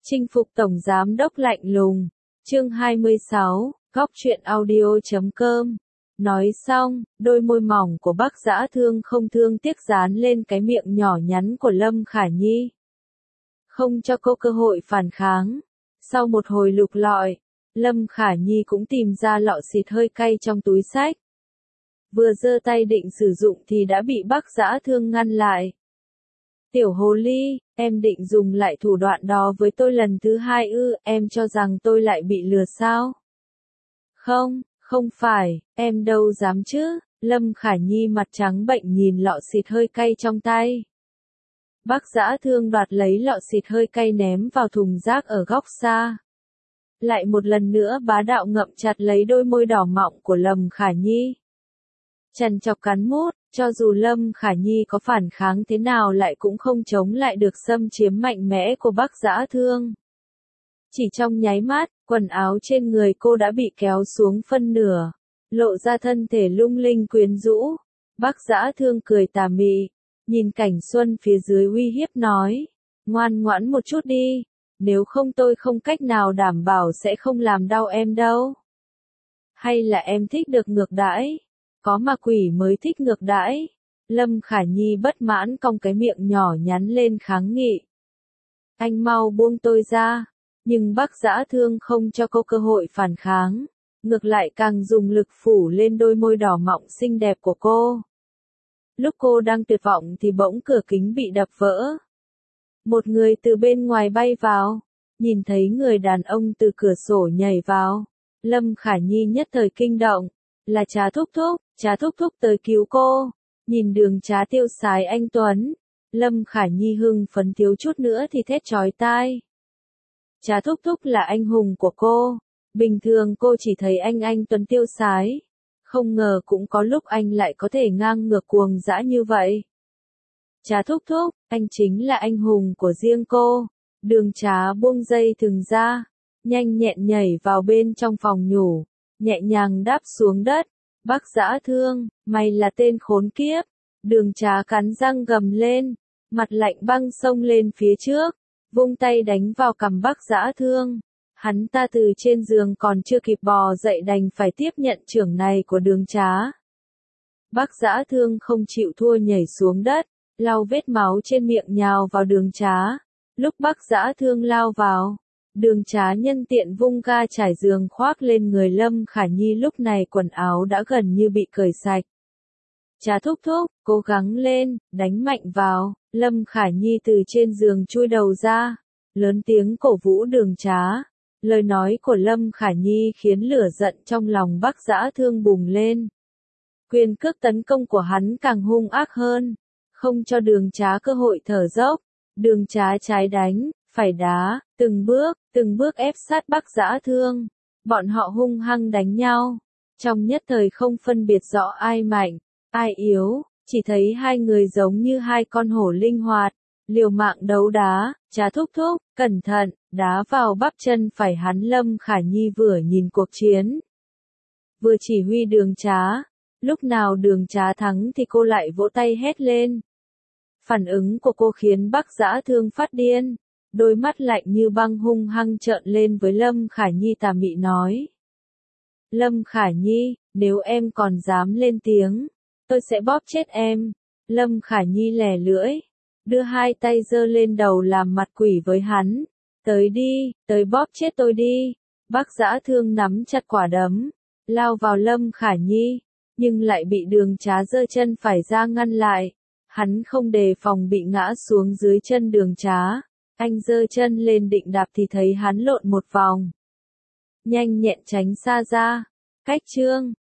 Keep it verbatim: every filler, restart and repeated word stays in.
Chinh phục tổng giám đốc lạnh lùng. Chương hai mươi sáu, góc truyện audio chấm com. Nói xong, đôi môi mỏng của Bác Dã Thương không thương tiếc dán lên cái miệng nhỏ nhắn của Lâm Khả Nhi. Không cho cô cơ hội phản kháng. Sau một hồi lục lọi, Lâm Khả Nhi cũng tìm ra lọ xịt hơi cay trong túi xách. Vừa giơ tay định sử dụng thì đã bị Bác Dã Thương ngăn lại. Tiểu hồ ly, em định dùng lại thủ đoạn đó với tôi lần thứ hai ư, em cho rằng tôi lại bị lừa sao? Không, không phải, em đâu dám chứ. Lâm Khả Nhi mặt trắng bệnh nhìn lọ xịt hơi cay trong tay. Bác Dã Thương đoạt lấy lọ xịt hơi cay ném vào thùng rác ở góc xa. Lại một lần nữa bá đạo ngậm chặt lấy đôi môi đỏ mọng của Lâm Khả Nhi. Chằn chọc cắn mút, cho dù Lâm Khả Nhi có phản kháng thế nào lại cũng không chống lại được xâm chiếm mạnh mẽ của Bác Dã Thương. Chỉ trong nháy mắt, quần áo trên người cô đã bị kéo xuống phân nửa, lộ ra thân thể lung linh quyến rũ. Bác Dã Thương cười tà mị, nhìn Cảnh Xuân phía dưới uy hiếp nói, ngoan ngoãn một chút đi, nếu không tôi không cách nào đảm bảo sẽ không làm đau em đâu. Hay là em thích được ngược đãi? Có mà quỷ mới thích ngược đãi. Lâm Khả Nhi bất mãn cong cái miệng nhỏ nhắn lên kháng nghị. Anh mau buông tôi ra. Nhưng Bác Dã Thương không cho cô cơ hội phản kháng. Ngược lại càng dùng lực phủ lên đôi môi đỏ mọng xinh đẹp của cô. Lúc cô đang tuyệt vọng thì bỗng cửa kính bị đập vỡ. Một người từ bên ngoài bay vào. Nhìn thấy người đàn ông từ cửa sổ nhảy vào. Lâm Khả Nhi nhất thời kinh động. Là Trá Thúc Thúc, Trá Thúc Thúc tới cứu cô. Nhìn Đường Trá tiêu sái anh tuấn, Lâm Khả Nhi hưng phấn thiếu chút nữa thì thét chói tai. Trá Thúc Thúc là anh hùng của cô. Bình thường cô chỉ thấy anh anh tuấn tiêu sái. Không ngờ cũng có lúc anh lại có thể ngang ngược cuồng dã như vậy. Trá Thúc Thúc, anh chính là anh hùng của riêng cô. Đường Trá buông dây thừng ra, nhanh nhẹn nhảy vào bên trong phòng nhủ. Nhẹ nhàng đáp xuống đất. Bác Dã Thương, mày là tên khốn kiếp. Đường Trá cắn răng gầm lên, mặt lạnh băng xông lên phía trước, vung tay đánh vào cằm Bác Dã Thương. Hắn ta từ trên giường còn chưa kịp bò dậy đành phải tiếp nhận chưởng này của Đường Trá. Bác Dã Thương không chịu thua nhảy xuống đất, lau vết máu trên miệng nhào vào Đường Trá. Lúc Bác Dã Thương lao vào, Đường Trá nhân tiện vung ga trải giường khoác lên người Lâm Khả Nhi, lúc này quần áo đã gần như bị cởi sạch. Trá Thúc Thúc, cố gắng lên, đánh mạnh vào. Lâm Khả Nhi từ trên giường chui đầu ra, lớn tiếng cổ vũ Đường Trá. Lời nói của Lâm Khả Nhi khiến lửa giận trong lòng Bác Dã Thương bùng lên. Quyền cước tấn công của hắn càng hung ác hơn, không cho Đường Trá cơ hội thở dốc. Đường Trá trái đánh, phải đá, từng bước, từng bước ép sát Bác Dã Thương. Bọn họ hung hăng đánh nhau. Trong nhất thời không phân biệt rõ ai mạnh, ai yếu, chỉ thấy hai người giống như hai con hổ linh hoạt, liều mạng đấu đá. Trá Thúc Thúc, cẩn thận, đá vào bắp chân phải hắn. Lâm Khả Nhi vừa nhìn cuộc chiến, vừa chỉ huy Đường Trá. Lúc nào Đường Trá thắng thì cô lại vỗ tay hét lên. Phản ứng của cô khiến Bác Dã Thương phát điên. Đôi mắt lạnh như băng hung hăng trợn lên với Lâm Khả Nhi tà mị nói. Lâm Khả Nhi, nếu em còn dám lên tiếng, tôi sẽ bóp chết em. Lâm Khả Nhi lè lưỡi, đưa hai tay giơ lên đầu làm mặt quỷ với hắn. Tới đi, tới bóp chết tôi đi. Bác Dã Thương nắm chặt quả đấm, lao vào Lâm Khả Nhi, nhưng lại bị Đường Trá giơ chân phải ra ngăn lại. Hắn không đề phòng bị ngã xuống dưới chân Đường Trá. Anh giơ chân lên định đạp thì thấy hắn lộn một vòng, nhanh nhẹn tránh xa ra. Cách chương